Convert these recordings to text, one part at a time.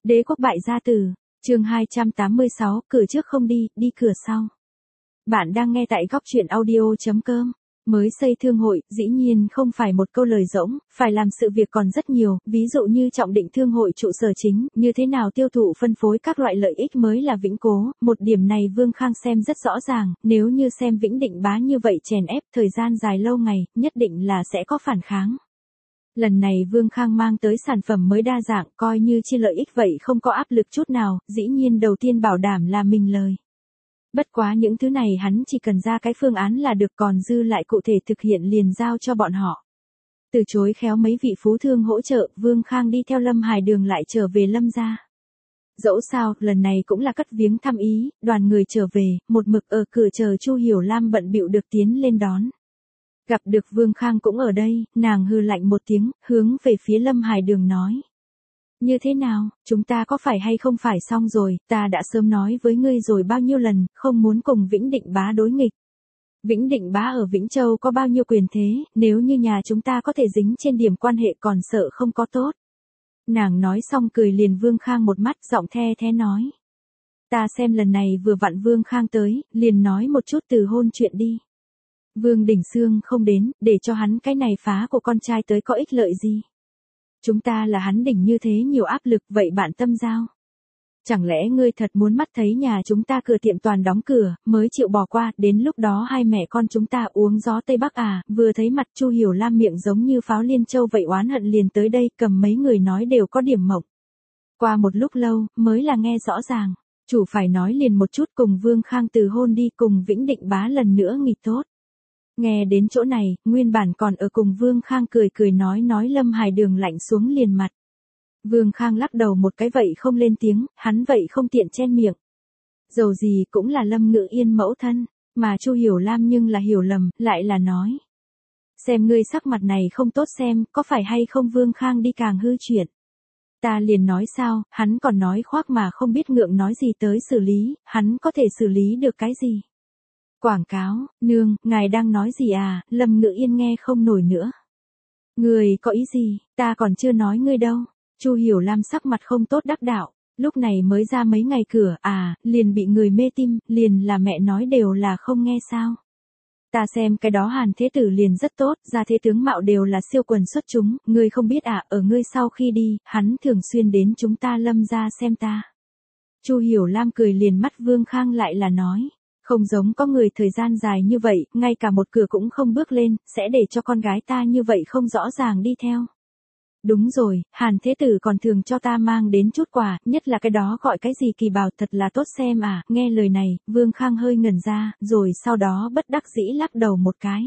Đế quốc bại gia tử, chương 286, cửa trước không đi, đi cửa sau. Bạn đang nghe tại góc truyện audio.com. Mới xây thương hội, dĩ nhiên không phải một câu lời rỗng, phải làm sự việc còn rất nhiều, ví dụ như trọng định thương hội trụ sở chính, như thế nào tiêu thụ phân phối các loại lợi ích mới là vĩnh cố, một điểm này Vương Khang xem rất rõ ràng, nếu như xem Vĩnh Định Bá như vậy chèn ép thời gian dài lâu ngày, nhất định là sẽ có phản kháng. Lần này Vương Khang mang tới sản phẩm mới đa dạng, coi như chi lợi ích vậy không có áp lực chút nào, dĩ nhiên đầu tiên bảo đảm là mình lời. Bất quá những thứ này hắn chỉ cần ra cái phương án là được, còn dư lại cụ thể thực hiện liền giao cho bọn họ. Từ chối khéo mấy vị phú thương hỗ trợ, Vương Khang đi theo Lâm Hải Đường lại trở về Lâm gia. Dẫu sao, lần này cũng là cất viếng thăm ý, đoàn người trở về, một mực ở cửa chờ Chu Hiểu Lam bận bịu được tiến lên đón. Gặp được Vương Khang cũng ở đây, nàng hừ lạnh một tiếng, hướng về phía Lâm Hải Đường nói. Như thế nào, chúng ta có phải hay không phải xong rồi, ta đã sớm nói với ngươi rồi bao nhiêu lần, không muốn cùng Vĩnh Định Bá đối nghịch. Vĩnh Định Bá ở Vĩnh Châu có bao nhiêu quyền thế, nếu như nhà chúng ta có thể dính trên điểm quan hệ còn sợ không có tốt. Nàng nói xong cười liền Vương Khang một mắt, giọng the thế nói. Ta xem lần này vừa vặn Vương Khang tới, liền nói một chút từ hôn chuyện đi. Vương Đình Xương không đến, để cho hắn cái này phá của con trai tới có ích lợi gì. Chúng ta là hắn đỉnh như thế nhiều áp lực, vậy bạn tâm giao. Chẳng lẽ ngươi thật muốn mắt thấy nhà chúng ta cửa tiệm toàn đóng cửa, mới chịu bỏ qua, đến lúc đó hai mẹ con chúng ta uống gió Tây Bắc à, vừa thấy mặt Chu Hiểu Lam miệng giống như pháo liên châu vậy oán hận liền tới đây, cầm mấy người nói đều có điểm mộng. Qua một lúc lâu, mới là nghe rõ ràng, chủ phải nói liền một chút cùng Vương Khang từ hôn đi, cùng Vĩnh Định Bá lần nữa nghịch tốt. Nghe đến chỗ này, nguyên bản còn ở cùng Vương Khang cười nói Lâm Hải Đường lạnh xuống liền mặt. Vương Khang lắc đầu một cái vậy không lên tiếng, hắn vậy không tiện chen miệng. Dầu gì cũng là Lâm Ngự Yên mẫu thân, mà Chu Hiểu Lam nhưng là hiểu lầm, lại là nói. Xem ngươi sắc mặt này không tốt xem, có phải hay không Vương Khang đi càng hư chuyện. Ta liền nói sao, hắn còn nói khoác mà không biết ngượng nói gì tới xử lý, hắn có thể xử lý được cái gì. Quảng cáo, nương, ngài đang nói gì à, Lâm Ngự Yên nghe không nổi nữa. Người có ý gì, ta còn chưa nói ngươi đâu. Chu Hiểu Lam sắc mặt không tốt đắc đạo, lúc này mới ra mấy ngày cửa, liền bị người mê tim, liền là mẹ nói đều là không nghe sao. Ta xem cái đó Hàn Thế Tử liền rất tốt, gia thế tướng mạo đều là siêu quần xuất chúng, ngươi không biết ở ngươi sau khi đi, hắn thường xuyên đến chúng ta Lâm gia xem ta. Chu Hiểu Lam cười liền mắt Vương Khang lại là nói. Không giống có người thời gian dài như vậy, ngay cả một cửa cũng không bước lên, sẽ để cho con gái ta như vậy không rõ ràng đi theo. Đúng rồi, Hàn Thế Tử còn thường cho ta mang đến chút quà, nhất là cái đó gọi cái gì kỳ bảo thật là tốt xem à, nghe lời này, Vương Khang hơi ngẩn ra, rồi sau đó bất đắc dĩ lắc đầu một cái.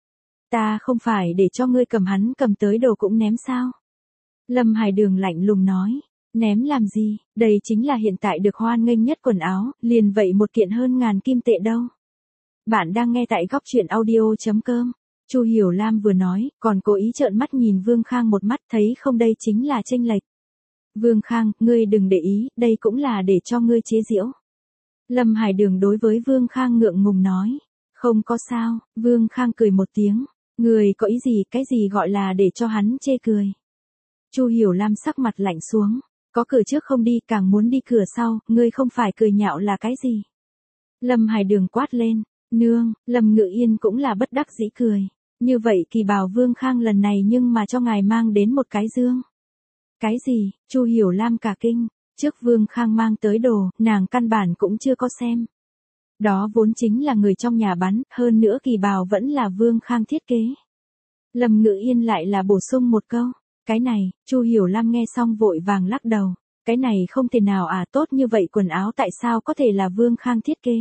Ta không phải để cho ngươi cầm hắn cầm tới đồ cũng ném sao? Lâm Hải Đường lạnh lùng nói. Ném làm gì, đây chính là hiện tại được hoan nghênh nhất quần áo, liền vậy một kiện hơn ngàn kim tệ đâu. Bạn đang nghe tại góc truyện audio.com. Chu Hiểu Lam vừa nói, còn cố ý trợn mắt nhìn Vương Khang một mắt, thấy không đây chính là chênh lệch. Vương Khang, ngươi đừng để ý, đây cũng là để cho ngươi chế giễu. Lâm Hải Đường đối với Vương Khang ngượng ngùng nói. Không có sao, Vương Khang cười một tiếng. Người có ý gì, cái gì gọi là để cho hắn chê cười. Chu Hiểu Lam sắc mặt lạnh xuống. Có cửa trước không đi, càng muốn đi cửa sau, ngươi không phải cười nhạo là cái gì. Lâm Hải Đường quát lên, nương, Lâm Ngự Yên cũng là bất đắc dĩ cười. Như vậy kỳ bảo Vương Khang lần này nhưng mà cho ngài mang đến một cái dương. Cái gì, Chu Hiểu Lam cả kinh, trước Vương Khang mang tới đồ, nàng căn bản cũng chưa có xem. Đó vốn chính là người trong nhà bắn, hơn nữa kỳ bào vẫn là Vương Khang thiết kế. Lâm Ngự Yên lại là bổ sung một câu. Cái này, Chu Hiểu Lam nghe xong vội vàng lắc đầu. Cái này không thể nào tốt như vậy quần áo tại sao có thể là Vương Khang thiết kế.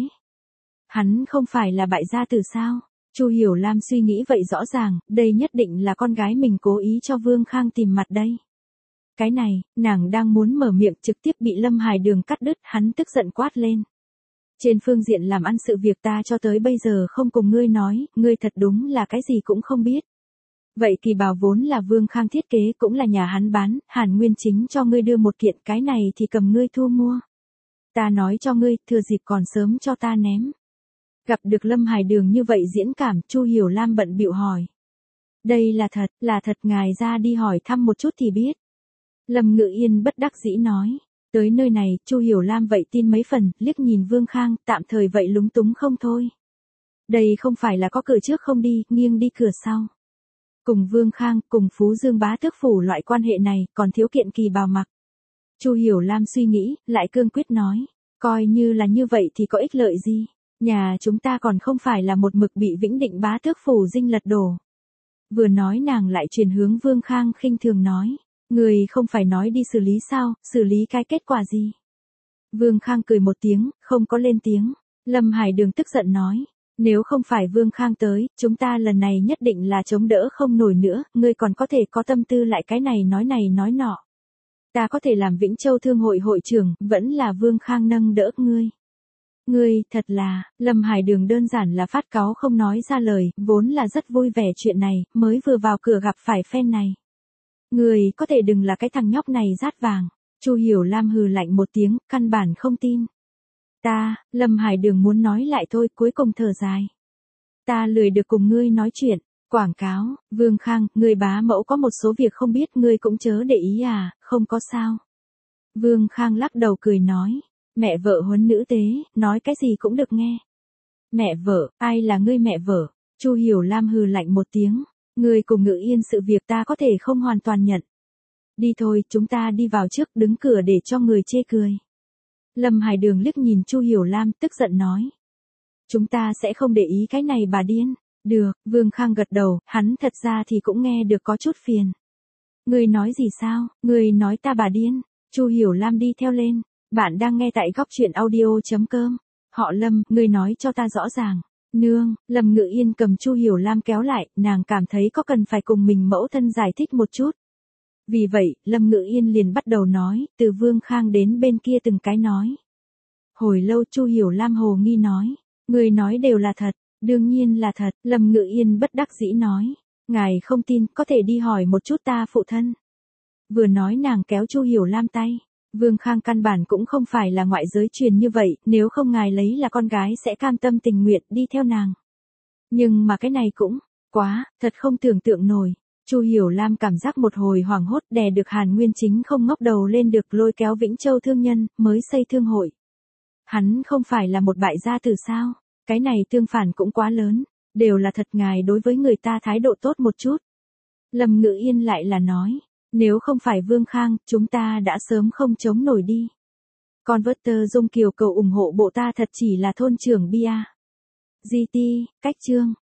Hắn không phải là bại gia tử sao. Chu Hiểu Lam suy nghĩ vậy rõ ràng, đây nhất định là con gái mình cố ý cho Vương Khang tìm mặt đây. Cái này, nàng đang muốn mở miệng trực tiếp bị Lâm Hải Đường cắt đứt, hắn tức giận quát lên. Trên phương diện làm ăn sự việc ta cho tới bây giờ không cùng ngươi nói, ngươi thật đúng là cái gì cũng không biết. Vậy kỳ bào vốn là Vương Khang thiết kế cũng là nhà hắn bán, Hàn Nguyên Chính cho ngươi đưa một kiện, cái này thì cầm ngươi thu mua. Ta nói cho ngươi, thừa dịp còn sớm cho ta ném. Gặp được Lâm Hải Đường như vậy diễn cảm, Chu Hiểu Lam bận bịu hỏi. Đây là thật ngài ra đi hỏi thăm một chút thì biết. Lâm Ngự Yên bất đắc dĩ nói. Tới nơi này, Chu Hiểu Lam vậy tin mấy phần, liếc nhìn Vương Khang, tạm thời vậy lúng túng không thôi. Đây không phải là có cửa trước không đi, nghiêng đi cửa sau. Cùng Vương Khang, cùng Phú Dương bá tước phủ loại quan hệ này, còn thiếu kiện kỳ bào mặc. Chu Hiểu Lam suy nghĩ, lại cương quyết nói, coi như là như vậy thì có ích lợi gì, nhà chúng ta còn không phải là một mực bị Vĩnh Định bá tước phủ dinh lật đổ. Vừa nói nàng lại chuyển hướng Vương Khang khinh thường nói, người không phải nói đi xử lý sao, xử lý cái kết quả gì. Vương Khang cười một tiếng, không có lên tiếng. Lâm Hải Đường tức giận nói, nếu không phải Vương Khang tới, chúng ta lần này nhất định là chống đỡ không nổi nữa, ngươi còn có thể có tâm tư lại cái này nói nọ. Ta có thể làm Vĩnh Châu Thương hội hội trưởng, vẫn là Vương Khang nâng đỡ ngươi. Ngươi, thật là, Lâm Hải Đường đơn giản là phát cáu không nói ra lời, vốn là rất vui vẻ chuyện này, mới vừa vào cửa gặp phải phen này. Ngươi có thể đừng là cái thằng nhóc này rát vàng. Chu Hiểu Lam hừ lạnh một tiếng, căn bản không tin. Lâm Hải Đường muốn nói lại thôi, cuối cùng thở dài. Ta lười được cùng ngươi nói chuyện. Quảng cáo, Vương Khang, ngươi bá mẫu có một số việc không biết ngươi cũng chớ để ý à, không có sao. Vương Khang lắc đầu cười nói, mẹ vợ huấn nữ tế, nói cái gì cũng được nghe. Mẹ vợ, ai là ngươi mẹ vợ? Chu Hiểu Lam hừ lạnh một tiếng, ngươi cùng Ngự Yên sự việc ta có thể không hoàn toàn nhận. Đi thôi, chúng ta đi vào trước, đứng cửa để cho người chê cười. Lâm Hải Đường liếc nhìn Chu Hiểu Lam, tức giận nói. Chúng ta sẽ không để ý cái này bà điên. Được, Vương Khang gật đầu, hắn thật ra thì cũng nghe được có chút phiền. Ngươi nói gì sao, ngươi nói ta bà điên. Chu Hiểu Lam đi theo lên. Bạn đang nghe tại góc truyện audio.com. Họ Lâm, ngươi nói cho ta rõ ràng. Nương, Lâm Ngự Yên cầm Chu Hiểu Lam kéo lại, nàng cảm thấy có cần phải cùng mình mẫu thân giải thích một chút. Vì vậy, Lâm Ngự Yên liền bắt đầu nói, từ Vương Khang đến bên kia từng cái nói. Hồi lâu Chu Hiểu Lam hồ nghi nói, người nói đều là thật, đương nhiên là thật, Lâm Ngự Yên bất đắc dĩ nói, ngài không tin, có thể đi hỏi một chút ta phụ thân. Vừa nói nàng kéo Chu Hiểu Lam tay, Vương Khang căn bản cũng không phải là ngoại giới truyền như vậy, nếu không ngài lấy là con gái sẽ cam tâm tình nguyện đi theo nàng. Nhưng mà cái này cũng, quá, thật không tưởng tượng nổi. Chu Hiểu Lam cảm giác một hồi hoảng hốt đè được Hàn Nguyên Chính không ngóc đầu lên được lôi kéo Vĩnh Châu thương nhân, mới xây thương hội. Hắn không phải là một bại gia tử sao, cái này tương phản cũng quá lớn, đều là thật ngài đối với người ta thái độ tốt một chút. Lâm Ngự Yên lại là nói, nếu không phải Vương Khang, chúng ta đã sớm không chống nổi đi. Converter Dung Kiều cầu ủng hộ bộ ta thật chỉ là thôn trưởng bia. GT, cách chương.